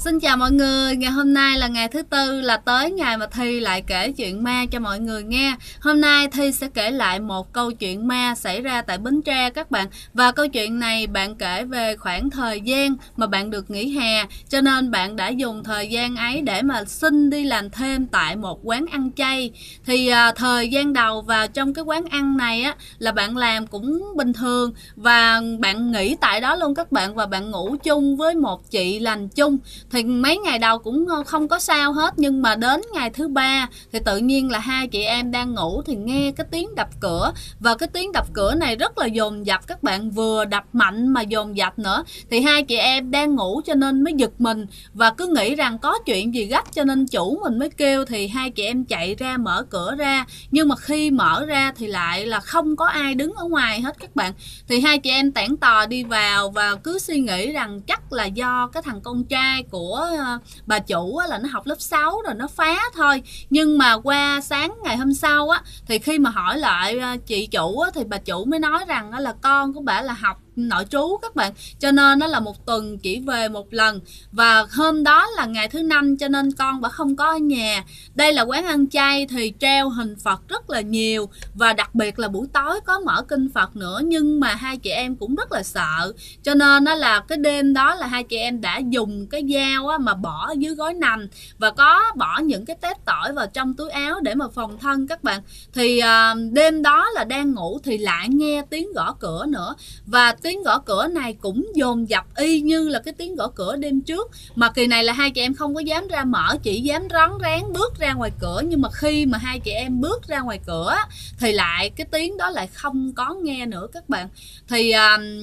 Xin chào mọi người, ngày hôm nay là ngày thứ tư, là tới ngày mà Thi lại kể chuyện ma cho mọi người nghe. Hôm nay Thi sẽ kể lại một câu chuyện ma xảy ra tại Bến Tre các bạn. Và câu chuyện này bạn kể về khoảng thời gian mà bạn được nghỉ hè, cho nên bạn đã dùng thời gian ấy để mà xin đi làm thêm tại một quán ăn chay. Thì thời gian đầu vào trong cái quán ăn này á là bạn làm cũng bình thường và bạn nghỉ tại đó luôn các bạn, và bạn ngủ chung với một chị lành chung. Thì mấy ngày đầu cũng không có sao hết, nhưng mà đến ngày thứ ba thì tự nhiên là hai chị em đang ngủ thì nghe cái tiếng đập cửa, và cái tiếng đập cửa này rất là dồn dập các bạn, vừa đập mạnh mà dồn dập nữa. Thì hai chị em đang ngủ cho nên mới giật mình và cứ nghĩ rằng có chuyện gì gấp, cho nên chủ mình mới kêu. Thì hai chị em chạy ra mở cửa ra, nhưng mà khi mở ra thì lại là không có ai đứng ở ngoài hết các bạn. Thì hai chị em tản tò đi vào và cứ suy nghĩ rằng chắc là do cái thằng con trai của bà chủ là nó học lớp 6 rồi nó phá thôi. Nhưng mà qua sáng ngày hôm sau á, thì khi mà hỏi lại chị chủ á, thì bà chủ mới nói rằng là con của bà là học nội trú các bạn, cho nên nó là một tuần chỉ về một lần, và hôm đó là ngày thứ năm cho nên con bà không có ở nhà. Đây là quán ăn chay thì treo hình Phật rất là nhiều, và đặc biệt là buổi tối có mở kinh Phật nữa. Nhưng mà hai chị em cũng rất là sợ, cho nên nó là cái đêm đó là hai chị em đã dùng cái dao á, mà bỏ dưới gối nằm, và có bỏ những cái tép tỏi vào trong túi áo để mà phòng thân các bạn. Thì đêm đó là đang ngủ thì lại nghe tiếng gõ cửa nữa, và tiếng gõ cửa này cũng dồn dập y như là cái tiếng gõ cửa đêm trước. Mà kỳ này là hai chị em không có dám ra mở, chỉ dám rón rén bước ra ngoài cửa. Nhưng mà khi mà hai chị em bước ra ngoài cửa thì lại cái tiếng đó lại không có nghe nữa các bạn. Thì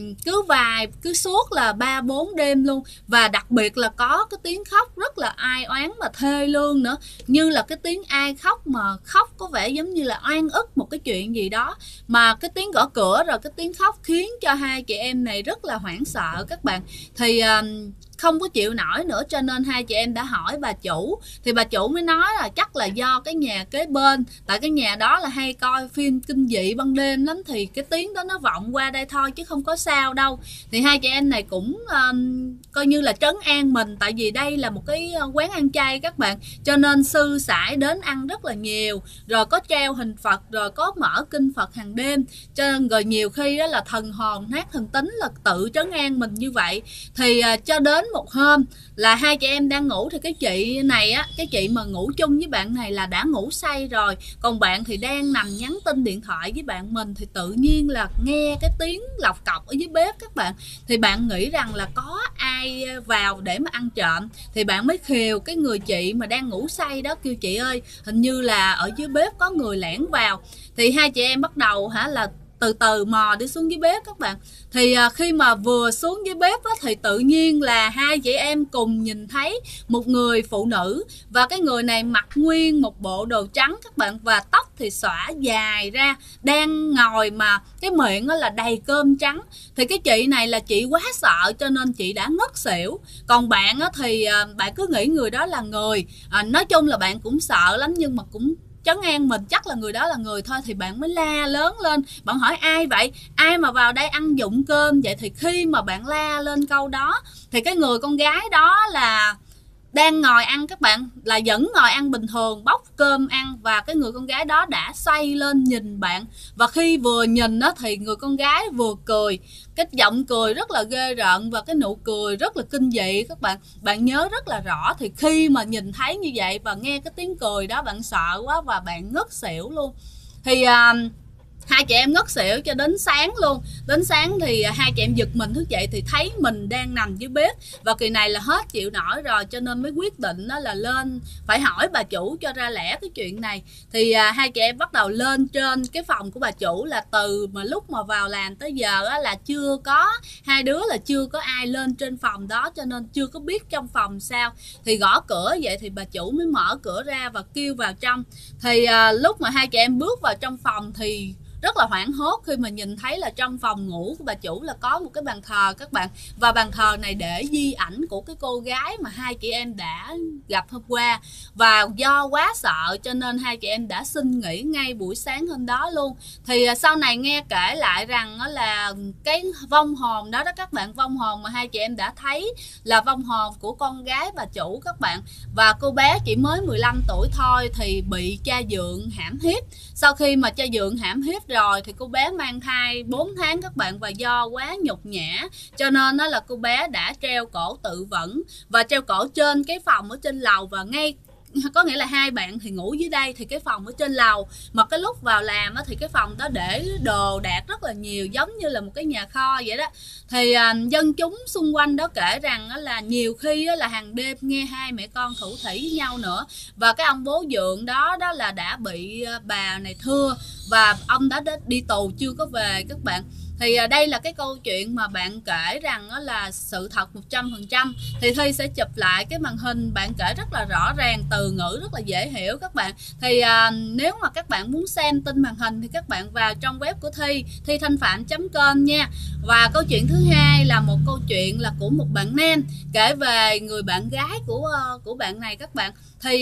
cứ suốt là 3-4 đêm luôn. Và đặc biệt là có cái tiếng khóc rất là ai oán mà thê lương nữa, như là cái tiếng ai khóc mà khóc có vẻ giống như là oan ức một cái chuyện gì đó. Mà cái tiếng gõ cửa rồi cái tiếng khóc khiến cho hai chị em này rất là hoảng sợ các bạn. Thì không có chịu nổi nữa, cho nên hai chị em đã hỏi bà chủ. Thì bà chủ mới nói là chắc là do cái nhà kế bên, tại cái nhà đó là hay coi phim kinh dị ban đêm lắm, thì cái tiếng đó nó vọng qua đây thôi chứ không có sao đâu. Thì hai chị em này cũng coi như là trấn an mình, tại vì đây là một cái quán ăn chay các bạn, cho nên sư sãi đến ăn rất là nhiều, rồi có treo hình Phật, rồi có mở kinh Phật hàng đêm, cho nên rồi nhiều khi đó là thần hồn nát thần tính là tự trấn an mình như vậy. Thì cho đến một hôm là hai chị em đang ngủ, thì cái chị này á, cái chị mà ngủ chung với bạn này là đã ngủ say rồi, còn bạn thì đang nằm nhắn tin điện thoại với bạn mình. Thì tự nhiên là nghe cái tiếng lọc cọc ở dưới bếp các bạn, thì bạn nghĩ rằng là có ai vào để mà ăn trộm. Thì bạn mới khều cái người chị mà đang ngủ say đó, kêu chị ơi, hình như là ở dưới bếp có người lẻn vào. Thì hai chị em bắt đầu là từ từ mò đi xuống dưới bếp các bạn. Thì khi mà vừa xuống dưới bếp á, thì tự nhiên là hai chị em cùng nhìn thấy một người phụ nữ, và cái người này mặc nguyên một bộ đồ trắng các bạn, và tóc thì xõa dài ra, đang ngồi mà cái miệng đó là đầy cơm trắng. Thì cái chị này là chị quá sợ cho nên chị đã ngất xỉu. Còn bạn á, thì bạn cứ nghĩ người đó là người, nói chung là bạn cũng sợ lắm, nhưng mà cũng trấn an mình chắc là người đó là người thôi. Thì bạn mới la lớn lên, bạn hỏi ai vậy, ai mà vào đây ăn dụng cơm vậy. Thì khi mà bạn la lên câu đó thì cái người con gái đó là đang ngồi ăn các bạn, là vẫn ngồi ăn bình thường, bóc cơm ăn, và cái người con gái đó đã xoay lên nhìn bạn. Và khi vừa nhìn đó thì người con gái vừa cười, cái giọng cười rất là ghê rợn, và cái nụ cười rất là kinh dị các bạn. Bạn nhớ rất là rõ. Thì khi mà nhìn thấy như vậy và nghe cái tiếng cười đó, bạn sợ quá và bạn ngất xỉu luôn. Thì hai chị em ngất xỉu cho đến sáng luôn. Đến sáng thì hai chị em giật mình thức dậy thì thấy mình đang nằm dưới bếp, và kỳ này là hết chịu nổi rồi, cho nên mới quyết định đó là lên phải hỏi bà chủ cho ra lẽ cái chuyện này. Thì hai chị em bắt đầu lên trên cái phòng của bà chủ, là từ mà lúc mà vào làm tới giờ á, là chưa có, hai đứa là chưa có ai lên trên phòng đó, cho nên chưa có biết trong phòng sao. Thì gõ cửa vậy thì bà chủ mới mở cửa ra và kêu vào trong. Thì lúc mà hai chị em bước vào trong phòng thì rất là hoảng hốt khi mà nhìn thấy là trong phòng ngủ của bà chủ là có một cái bàn thờ các bạn, và bàn thờ này để di ảnh của cái cô gái mà hai chị em đã gặp hôm qua. Và do quá sợ cho nên hai chị em đã xin nghỉ ngay buổi sáng hôm đó luôn. Thì sau này nghe kể lại rằng đó là cái vong hồn đó các bạn, vong hồn mà hai chị em đã thấy là vong hồn của con gái bà chủ các bạn. Và cô bé chỉ mới 15 tuổi thôi thì bị cha dượng hãm hiếp. Sau khi mà cha dượng hãm hiếp rồi thì cô bé mang thai 4 tháng các bạn, và do quá nhục nhã cho nên đó là cô bé đã treo cổ tự vẫn, và treo cổ trên cái phòng ở trên lầu. Và ngay có nghĩa là hai bạn thì ngủ dưới đây, thì cái phòng ở trên lầu, mà cái lúc vào làm thì cái phòng đó để đồ đạc rất là nhiều, giống như là một cái nhà kho vậy đó. Thì dân chúng xung quanh đó kể rằng là nhiều khi là hàng đêm nghe hai mẹ con thủ thỉ với nhau nữa. Và cái ông bố dượng đó là đã bị bà này thưa, và ông đã đi tù chưa có về các bạn. Thì đây là cái câu chuyện mà bạn kể rằng là sự thật 100%. Thì Thi sẽ chụp lại cái màn hình, bạn kể rất là rõ ràng, từ ngữ rất là dễ hiểu các bạn. Thì nếu mà các bạn muốn xem tin màn hình thì các bạn vào trong web của Thi, thithanhpham.com nha. Và câu chuyện thứ hai là một câu chuyện là của một bạn nam kể về người bạn gái của bạn này các bạn. Thì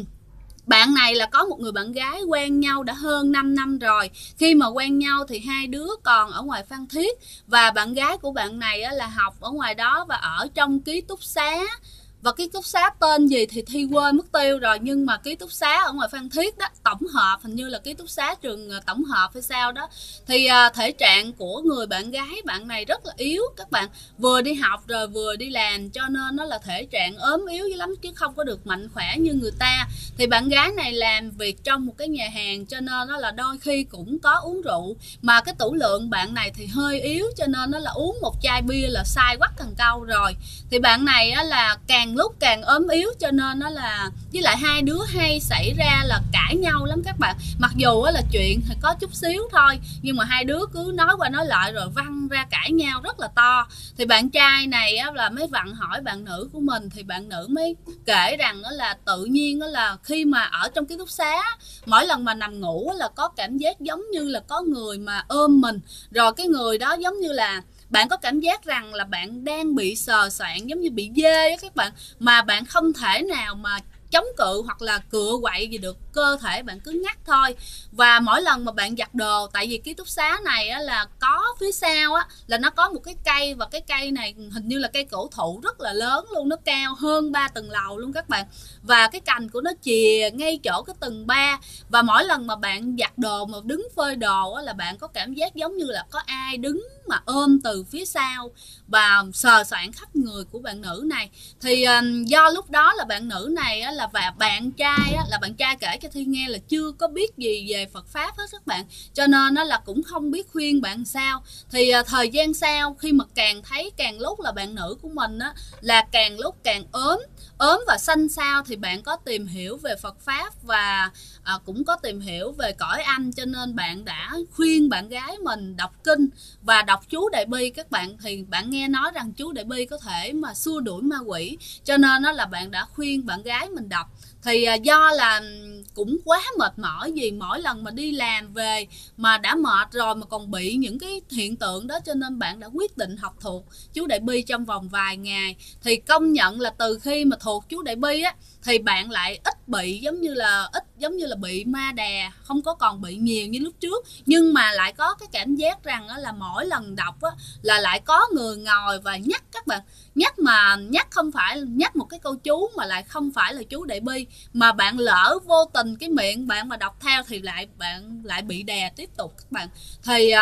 bạn này là có một người bạn gái quen nhau đã hơn 5 năm rồi. Khi mà quen nhau thì hai đứa còn ở ngoài Phan Thiết, và bạn gái của bạn này là học ở ngoài đó và ở trong ký túc xá. Và ký túc xá tên gì thì Thi quên mất tiêu rồi, nhưng mà ký túc xá ở ngoài Phan Thiết đó, tổng hợp, hình như là ký túc xá trường tổng hợp hay sao đó. Thì thể trạng của người bạn gái bạn này rất là yếu các bạn, vừa đi học rồi vừa đi làm, cho nên nó là thể trạng ốm yếu dữ lắm, chứ không có được mạnh khỏe như người ta. Thì bạn gái này làm việc trong một cái nhà hàng, cho nên nó là đôi khi cũng có uống rượu, mà cái tửu lượng bạn này thì hơi yếu, cho nên nó là uống một chai bia là sai quắc cần câu rồi. Thì bạn này là càng lúc càng ốm yếu, cho nên nó là với lại hai đứa hay xảy ra là cãi nhau lắm các bạn. Mặc dù là chuyện thì có chút xíu thôi, nhưng mà hai đứa cứ nói qua nói lại rồi văng ra cãi nhau rất là to. Thì bạn trai này là mới vặn hỏi bạn nữ của mình, thì bạn nữ mới kể rằng là tự nhiên là khi mà ở trong ký túc xá, mỗi lần mà nằm ngủ là có cảm giác giống như là có người mà ôm mình, rồi cái người đó giống như là bạn có cảm giác rằng là bạn đang bị sờ soạng, giống như bị dê các bạn, mà bạn không thể nào mà chống cự hoặc là cựa quậy gì được, cơ thể bạn cứ ngắt thôi. Và mỗi lần mà bạn giặt đồ, tại vì ký túc xá này là có phía sau là nó có một cái cây, và cái cây này hình như là cây cổ thụ rất là lớn luôn, nó cao hơn 3 tầng lầu luôn các bạn, và cái cành của nó chìa ngay chỗ cái tầng 3. Và mỗi lần mà bạn giặt đồ mà đứng phơi đồ là bạn có cảm giác giống như là có ai đứng mà ôm từ phía sau và sờ soạng khắp người của bạn nữ này. Thì do lúc đó là bạn nữ này và bạn trai kể cho Thi nghe là chưa có biết gì về Phật pháp hết các bạn, cho nên là cũng không biết khuyên bạn sao. Thì thời gian sau, khi mà càng thấy càng lúc là bạn nữ của mình là càng lúc càng ốm và xanh xao, thì bạn có tìm hiểu về Phật pháp và cũng có tìm hiểu về cõi âm, cho nên bạn đã khuyên bạn gái mình đọc kinh và đọc chú Đại Bi các bạn. Thì bạn nghe nói rằng chú Đại Bi có thể mà xua đuổi ma quỷ, cho nên là bạn đã khuyên bạn gái mình đọc. Thì do là cũng quá mệt mỏi, vì mỗi lần mà đi làm về mà đã mệt rồi mà còn bị những cái hiện tượng đó, cho nên bạn đã quyết định học thuộc chú Đại Bi trong vòng vài ngày. Thì công nhận là từ khi mà thuộc chú Đại Bi thì bạn lại ít bị giống như là bị ma đà, không có còn bị nhiều như lúc trước, nhưng mà lại có cái cảm giác rằng là mỗi lần đọc là lại có người ngồi và nhắc các bạn, nhắc không phải nhắc một cái câu chú mà lại không phải là chú Đại Bi, mà bạn lỡ vô tình cái miệng bạn mà đọc theo thì bạn lại bị đè tiếp tục các bạn. Thì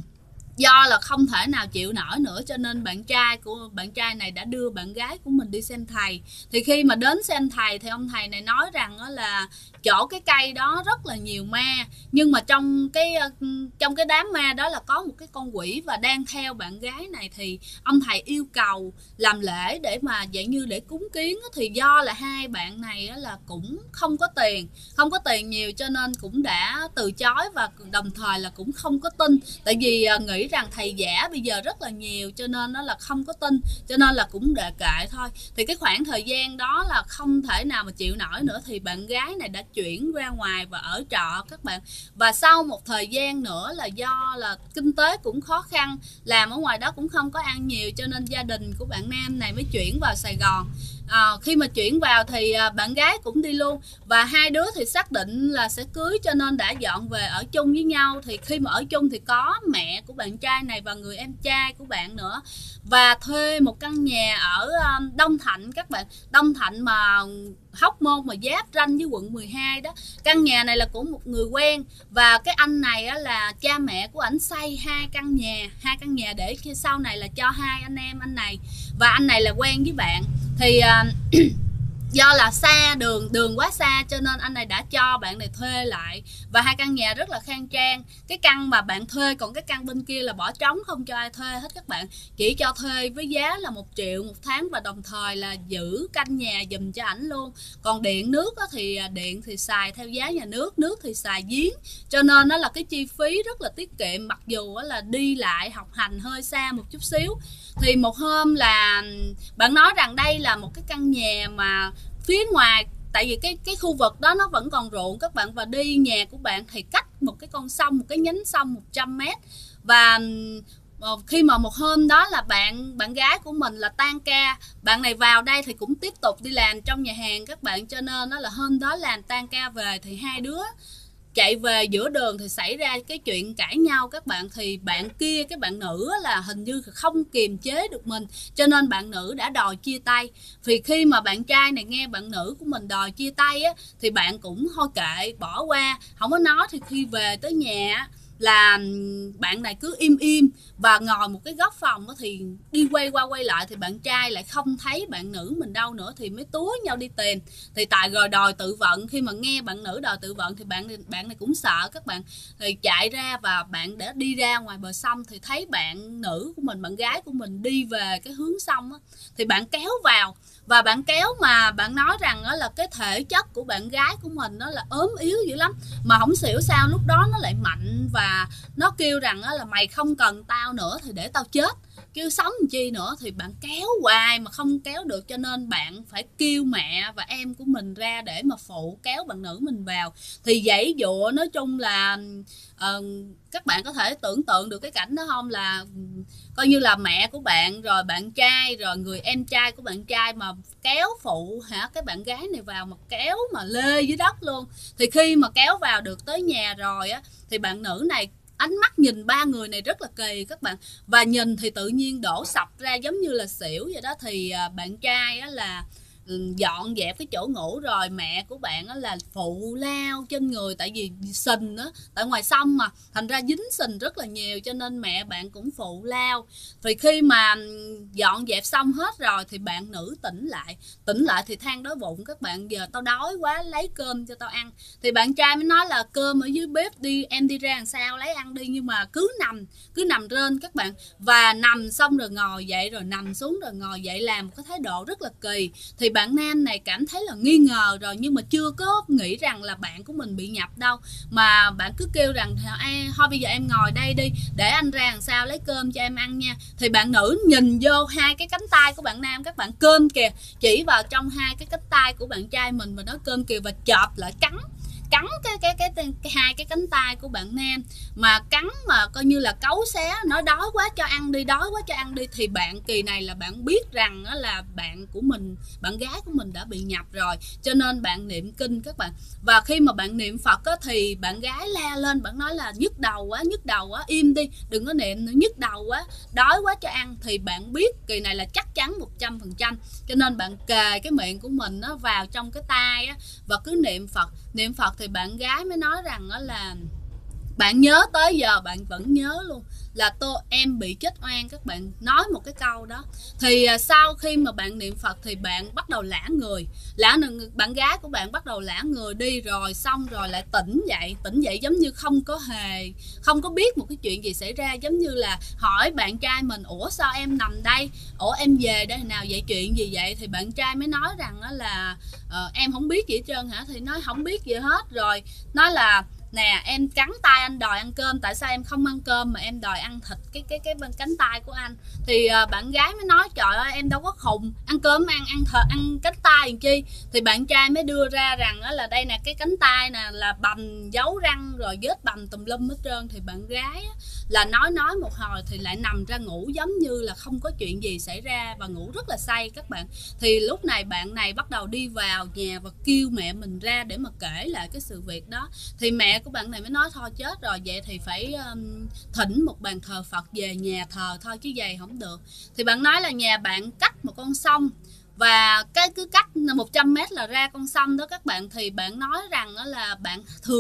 do là không thể nào chịu nổi nữa, cho nên bạn trai này đã đưa bạn gái của mình đi xem thầy. Thì khi mà đến xem thầy thì ông thầy này nói rằng là chỗ cái cây đó rất là nhiều ma, nhưng mà trong cái đám ma đó là có một cái con quỷ và đang theo bạn gái này. Thì ông thầy yêu cầu làm lễ để mà dạng như để cúng kiến. Thì do là hai bạn này là cũng không có tiền nhiều, cho nên cũng đã từ chối, và đồng thời là cũng không có tin, tại vì nghĩ nghĩ rằng thầy giả bây giờ rất là nhiều cho nên nó là không có tin, cho nên là cũng để kệ thôi. Thì cái khoảng thời gian đó là không thể nào mà chịu nổi nữa, thì bạn gái này đã chuyển ra ngoài và ở trọ các bạn. Và sau một thời gian nữa là do là kinh tế cũng khó khăn, làm ở ngoài đó cũng không có ăn nhiều, cho nên gia đình của bạn nam này mới chuyển vào Sài Gòn. Khi mà chuyển vào thì bạn gái cũng đi luôn, và hai đứa thì xác định là sẽ cưới cho nên đã dọn về ở chung với nhau. Thì khi mà ở chung thì có mẹ của bạn trai này và người em trai của bạn nữa, và thuê một căn nhà ở Đông Thạnh các bạn. Đông Thạnh mà Hóc Môn mà giáp ranh với quận 12 đó. Căn nhà này là của một người quen, và cái anh này á, là cha mẹ của ảnh xây hai căn nhà để khi sau này là cho hai anh em anh này, và anh này là quen với bạn. Thì do là xa đường quá xa cho nên anh này đã cho bạn này thuê lại, và hai căn nhà rất là khang trang. Cái căn mà bạn thuê, còn cái căn bên kia là bỏ trống không cho ai thuê hết các bạn, chỉ cho thuê với giá là 1 triệu một tháng, và đồng thời là giữ căn nhà giùm cho ảnh luôn. Còn điện nước thì điện thì xài theo giá nhà nước, nước thì xài giếng, cho nên nó là cái chi phí rất là tiết kiệm, mặc dù là đi lại học hành hơi xa một chút xíu. Thì một hôm là bạn nói rằng đây là một cái căn nhà mà phía ngoài, tại vì cái khu vực đó nó vẫn còn ruộng các bạn, và đi nhà của bạn thì cách một cái con sông, một cái nhánh sông 100 mét. Và khi mà một hôm đó là bạn gái của mình là tan ca, bạn này vào đây thì cũng tiếp tục đi làm trong nhà hàng các bạn, cho nên đó là hôm đó làm tan ca về thì hai đứa chạy về giữa đường thì xảy ra cái chuyện cãi nhau các bạn. Thì bạn kia, cái bạn nữ là hình như không kiềm chế được mình, cho nên bạn nữ đã đòi chia tay. Thì khi mà bạn trai này nghe bạn nữ của mình đòi chia tay á, thì bạn cũng thôi kệ, bỏ qua, không có nói. Thì khi về tới nhà là bạn này cứ im và ngồi một cái góc phòng, thì đi quay qua quay lại thì bạn trai lại không thấy bạn nữ mình đâu nữa, thì mới túa nhau đi tìm. Thì tại rồi đòi tự vận, khi mà nghe bạn nữ đòi tự vận thì bạn này cũng sợ các bạn, thì chạy ra, và bạn đã đi ra ngoài bờ sông thì thấy bạn nữ của mình, bạn gái của mình đi về cái hướng sông á, thì bạn kéo vào. Và bạn kéo mà bạn nói rằng đó là cái thể chất của bạn gái của mình nó là ốm yếu dữ lắm, mà không xỉu sao lúc đó nó lại mạnh, và nó kêu rằng là mày không cần tao nữa thì để tao chết, kêu sống làm chi nữa. Thì bạn kéo hoài mà không kéo được, cho nên bạn phải kêu mẹ và em của mình ra để mà phụ kéo bạn nữ mình vào. Thì giãy dụa, nói chung là các bạn có thể tưởng tượng được cái cảnh đó không, là coi như là mẹ của bạn, rồi bạn trai, rồi người em trai của bạn trai mà kéo phụ cái bạn gái này vào, mà kéo mà lê dưới đất luôn. Thì khi mà kéo vào được tới nhà rồi á, thì bạn nữ này ánh mắt nhìn ba người này rất là kỳ các bạn, và nhìn thì tự nhiên đổ sập ra giống như là xỉu vậy đó. Thì bạn trai á là dọn dẹp cái chỗ ngủ, rồi mẹ của bạn á là phụ lao trên người, tại vì sình á, tại ngoài sông mà thành ra dính sình rất là nhiều, cho nên mẹ bạn cũng phụ lao. Thì khi mà dọn dẹp xong hết rồi thì bạn nữ tỉnh lại thì than đói bụng các bạn, giờ tao đói quá lấy cơm cho tao ăn. Thì bạn trai mới nói là cơm ở dưới bếp đi, em đi ra làm sao lấy ăn đi, nhưng mà cứ nằm rên các bạn, và nằm xong rồi ngồi dậy, rồi nằm xuống rồi ngồi dậy, làm một cái thái độ rất là kỳ. Thì bạn nam này cảm thấy là nghi ngờ rồi, nhưng mà chưa có nghĩ rằng là bạn của mình bị nhập đâu, mà bạn cứ kêu rằng thôi bây giờ em ngồi đây đi, để anh ra làm sao lấy cơm cho em ăn nha. Thì bạn nữ nhìn vô hai cái cánh tay của bạn nam, các bạn cơm kìa, chỉ vào trong hai cái cánh tay của bạn trai mình và nói cơm kìa, và chộp lại cắn hai cái cánh tay của bạn nam, mà cắn mà coi như là cấu xé, nói đói quá cho ăn đi. Thì bạn kỳ này là bạn biết rằng đó là bạn gái của mình đã bị nhập rồi, cho nên bạn niệm kinh các bạn. Và khi mà bạn niệm Phật á, thì bạn gái la lên, bạn nói là nhức đầu quá, im đi, đừng có niệm nữa, nhức đầu quá, đói quá cho ăn. Thì bạn biết kỳ này là chắc chắn 100%, cho nên bạn kề cái miệng của mình nó vào trong cái tai á, và cứ niệm Phật. Thì bạn gái mới nói rằng đó là bạn nhớ tới giờ bạn vẫn nhớ luôn, là em bị chết oan. Các bạn nói một cái câu đó. Thì sau khi mà bạn niệm Phật thì bạn bắt đầu lả người, bạn gái của bạn bắt đầu lả người đi, rồi xong rồi lại tỉnh dậy giống như không có biết một cái chuyện gì xảy ra, giống như là hỏi bạn trai mình, ủa sao em nằm đây, ủa em về đây nào vậy, chuyện gì vậy. Thì bạn trai mới nói rằng đó là em không biết gì hết trơn hả. Thì nói không biết gì hết, rồi nói là nè em cắn tay anh đòi ăn cơm, tại sao em không ăn cơm mà em đòi ăn thịt cái bên cánh tay của anh? Thì bạn gái mới nói trời ơi em đâu có khùng, ăn cơm ăn cánh tay làm chi. Thì bạn trai mới đưa ra rằng là đây nè, cái cánh tay nè là bầm dấu răng rồi vết bầm tùm lum hết trơn. Thì bạn gái là nói một hồi thì lại nằm ra ngủ giống như là không có chuyện gì xảy ra và ngủ rất là say các bạn. Thì lúc này bạn này bắt đầu đi vào nhà và kêu mẹ mình ra để mà kể lại cái sự việc đó. Thì mẹ của bạn này mới nói thôi chết rồi, vậy thì phải thỉnh một bàn thờ Phật về nhà thờ thôi chứ vậy không được. Thì bạn nói là nhà bạn cách một con sông và cái cứ cách 100 m là ra con sông đó các bạn. Thì bạn nói rằng là bạn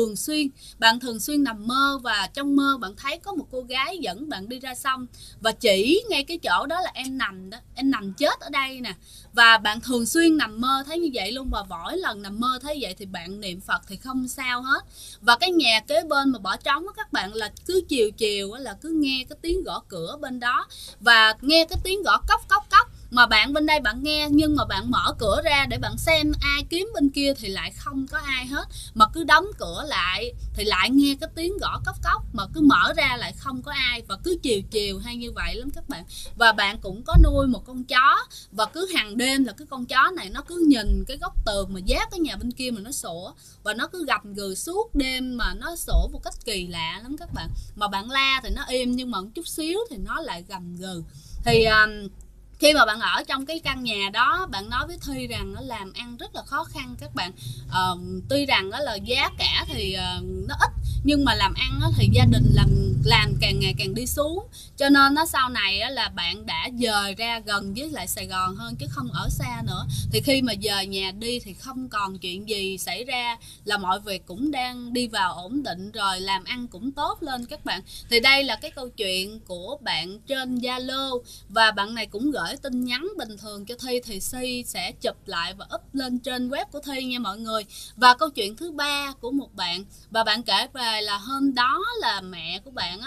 thường xuyên nằm mơ và trong mơ bạn thấy có một cô gái dẫn bạn đi ra sông và chỉ ngay cái chỗ đó là em nằm đó, em nằm chết ở đây nè. Và bạn thường xuyên nằm mơ thấy như vậy luôn, và mỗi lần nằm mơ thấy vậy thì bạn niệm Phật thì không sao hết. Và cái nhà kế bên mà bỏ trống đó các bạn, là cứ chiều là cứ nghe cái tiếng gõ cửa bên đó và nghe cái tiếng gõ cốc cốc cốc. Mà bạn bên đây bạn nghe, nhưng mà bạn mở cửa ra để bạn xem ai kiếm bên kia thì lại không có ai hết. Mà cứ đóng cửa lại thì lại nghe cái tiếng gõ cốc cốc, mà cứ mở ra lại không có ai. Và cứ chiều hay như vậy lắm các bạn. Và bạn cũng có nuôi một con chó, và cứ hàng đêm là cái con chó này nó cứ nhìn cái góc tường mà giáp cái nhà bên kia mà nó sủa. Và nó cứ gầm gừ suốt đêm mà nó sủa một cách kỳ lạ lắm các bạn. Mà bạn la thì nó im, nhưng mà một chút xíu thì nó lại gầm gừ. Thì khi mà bạn ở trong cái căn nhà đó, bạn nói với Thi rằng nó làm ăn rất là khó khăn các bạn. Tuy rằng là giá cả thì nó ít, nhưng mà làm ăn thì gia đình làm càng ngày càng đi xuống. Cho nên sau này là bạn đã dời ra gần với lại Sài Gòn hơn chứ không ở xa nữa. Thì khi mà dời nhà đi thì không còn chuyện gì xảy ra, là mọi việc cũng đang đi vào ổn định rồi, làm ăn cũng tốt lên các bạn. Thì đây là cái câu chuyện của bạn trên Zalo, và bạn này cũng gửi tin nhắn bình thường cho Thi, thì Si sẽ chụp lại và up lên trên web của Thi nha mọi người. Và câu chuyện thứ ba của một bạn, và bạn kể về là hôm đó là mẹ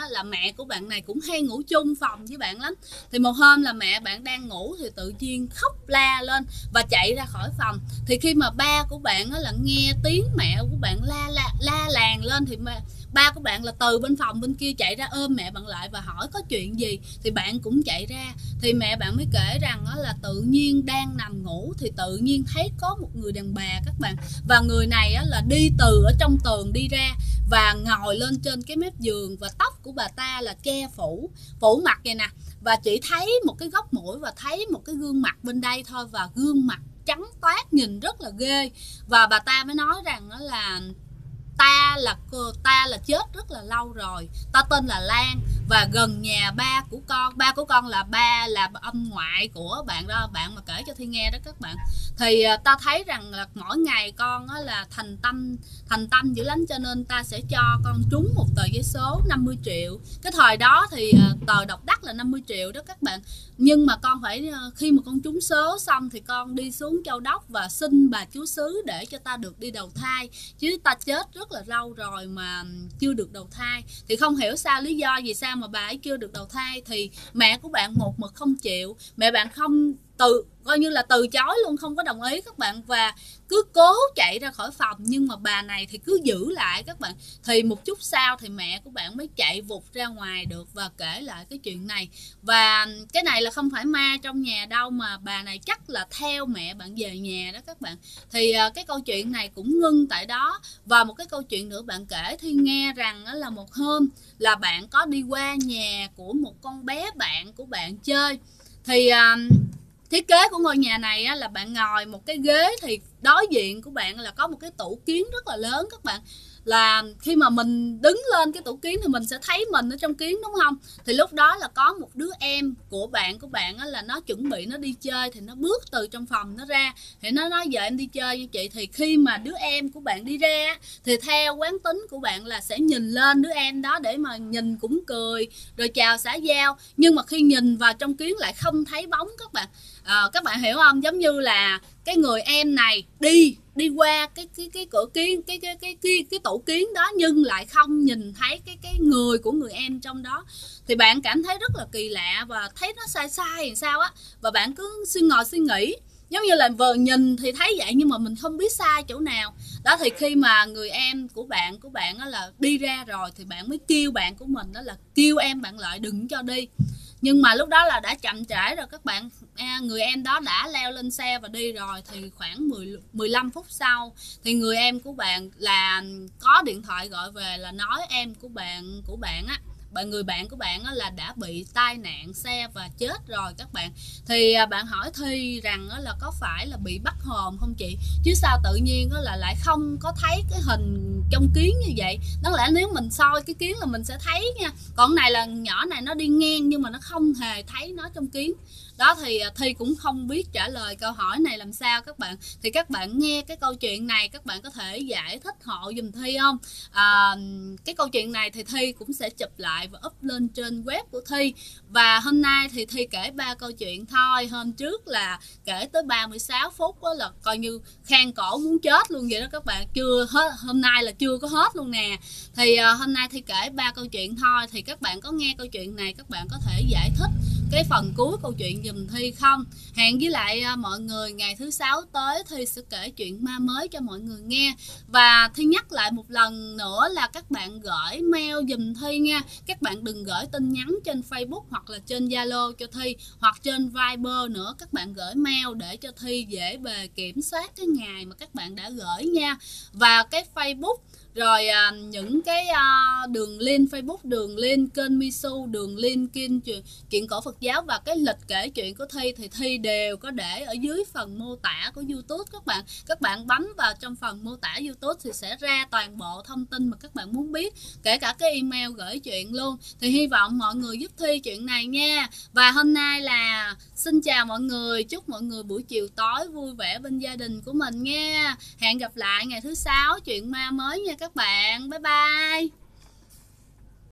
của bạn này cũng hay ngủ chung phòng với bạn lắm. Thì một hôm là mẹ bạn đang ngủ thì tự nhiên khóc la lên và chạy ra khỏi phòng. Thì khi mà ba của bạn là nghe tiếng mẹ của bạn la làng lên, thì ba của bạn là từ bên phòng bên kia chạy ra ôm mẹ bạn lại và hỏi có chuyện gì. Thì bạn cũng chạy ra, thì mẹ bạn mới kể rằng là tự nhiên đang nằm ngủ thì tự nhiên thấy có một người đàn bà các bạn. Và người này là đi từ ở trong tường đi ra và ngồi lên trên cái mép giường, và tóc của bà ta là che phủ mặt vậy nè, và chỉ thấy một cái góc mũi và thấy một cái gương mặt bên đây thôi, và gương mặt trắng toát nhìn rất là ghê. Và bà ta mới nói rằng là ta là chết rất là lâu rồi, ta tên là Lan và gần nhà ba của con là ông ngoại của bạn đó, bạn mà kể cho Thi nghe đó các bạn. Thì ta thấy rằng là mỗi ngày con là thành tâm dữ lắm, cho nên ta sẽ cho con trúng một tờ giấy số 50 triệu. Cái thời đó thì tờ độc đắc là 50 triệu đó các bạn. Nhưng mà con phải khi mà con trúng số xong thì con đi xuống Châu Đốc và xin bà chú xứ để cho ta được đi đầu thai, chứ ta chết rất là lâu rồi mà chưa được đầu thai. Thì không hiểu sao lý do vì sao mà bà ấy chưa được đầu thai. Thì mẹ của bạn một mực không chịu, mẹ bạn không coi như là từ chối luôn, không có đồng ý các bạn, và cứ cố chạy ra khỏi phòng. Nhưng mà bà này thì cứ giữ lại các bạn. Thì một chút sau thì mẹ của bạn mới chạy vụt ra ngoài được và kể lại cái chuyện này. Và cái này là không phải ma trong nhà đâu, mà bà này chắc là theo mẹ bạn về nhà đó các bạn. Thì cái câu chuyện này cũng ngưng tại đó. Và một cái câu chuyện nữa bạn kể thì nghe rằng là một hôm là bạn có đi qua nhà của một con bé bạn của bạn chơi. Thì thiết kế của ngôi nhà này là bạn ngồi một cái ghế, thì đối diện của bạn là có một cái tủ kiến rất là lớn các bạn. Là khi mà mình đứng lên cái tủ kiến thì mình sẽ thấy mình ở trong kiến đúng không? Thì lúc đó là có một đứa em của bạn là nó chuẩn bị nó đi chơi, thì nó bước từ trong phòng nó ra, thì nó nói giờ em đi chơi với chị. Thì khi mà đứa em của bạn đi ra thì theo quán tính của bạn là sẽ nhìn lên đứa em đó để mà nhìn cũng cười rồi chào xã giao. Nhưng mà khi nhìn vào trong kiến lại không thấy bóng các bạn. Các bạn hiểu không? Giống như là cái người em này đi qua cái cửa kiến, cái tủ kiến đó, nhưng lại không nhìn thấy cái người của người em trong đó. Thì bạn cảm thấy rất là kỳ lạ và thấy nó sai làm sao á, và bạn cứ ngồi suy nghĩ. giống như là vừa nhìn thì thấy vậy nhưng mà mình không biết sai chỗ nào. Đó thì khi mà người em của bạn đó là đi ra rồi thì bạn mới kêu bạn của mình đó là kêu em bạn lại đừng cho đi. Nhưng mà lúc đó là đã chậm trễ rồi các bạn. Người em đó đã leo lên xe và đi rồi. Thì khoảng 15 phút sau thì người em của bạn là có điện thoại gọi về là nói em của bạn á, người bạn của bạn là đã bị tai nạn xe và chết rồi các bạn. Thì bạn hỏi Thi rằng là có phải là bị bắt hồn không chị, chứ sao tự nhiên là lại không có thấy cái hình trong kiến như vậy. Đáng lẽ nếu mình soi cái kiến là mình sẽ thấy nha, còn này là nhỏ này nó đi ngang nhưng mà nó không hề thấy nó trong kiến. Đó thì Thi cũng không biết trả lời câu hỏi này làm sao các bạn. Thì các bạn nghe cái câu chuyện này các bạn có thể giải thích hộ dùm Thi không? Cái câu chuyện này thì Thi cũng sẽ chụp lại và up lên trên web của Thi. Và hôm nay thì Thi kể 3 câu chuyện thôi. Hôm trước là kể tới 36 phút đó, là coi như khan cổ muốn chết luôn vậy đó các bạn. Chưa hết, hôm nay là chưa có hết luôn nè. Thì hôm nay Thi kể 3 câu chuyện thôi. Thì các bạn có nghe câu chuyện này các bạn có thể giải thích cái phần cuối câu chuyện dùm Thi không? Hẹn với lại mọi người ngày thứ 6 tới Thi sẽ kể chuyện ma mới cho mọi người nghe. Và Thi nhắc lại một lần nữa là các bạn gửi mail dùm Thi nha. Các bạn đừng gửi tin nhắn trên Facebook hoặc là trên Zalo cho Thi, hoặc trên Viber nữa. Các bạn gửi mail để cho Thi dễ bề kiểm soát cái ngày mà các bạn đã gửi nha. Và cái Facebook rồi những cái đường link Facebook, đường link kênh Misu, đường link chuyện cổ Phật giáo và cái lịch kể chuyện của Thi thì Thi đều có để ở dưới phần mô tả của YouTube các bạn. Các bạn bấm vào trong phần mô tả YouTube thì sẽ ra toàn bộ thông tin mà các bạn muốn biết, kể cả cái email gửi chuyện luôn. Thì hy vọng mọi người giúp Thi chuyện này nha. Và hôm nay là xin chào mọi người, chúc mọi người buổi chiều tối vui vẻ bên gia đình của mình nha. Hẹn gặp lại ngày thứ 6 chuyện ma mới nha các bạn. Bye bye.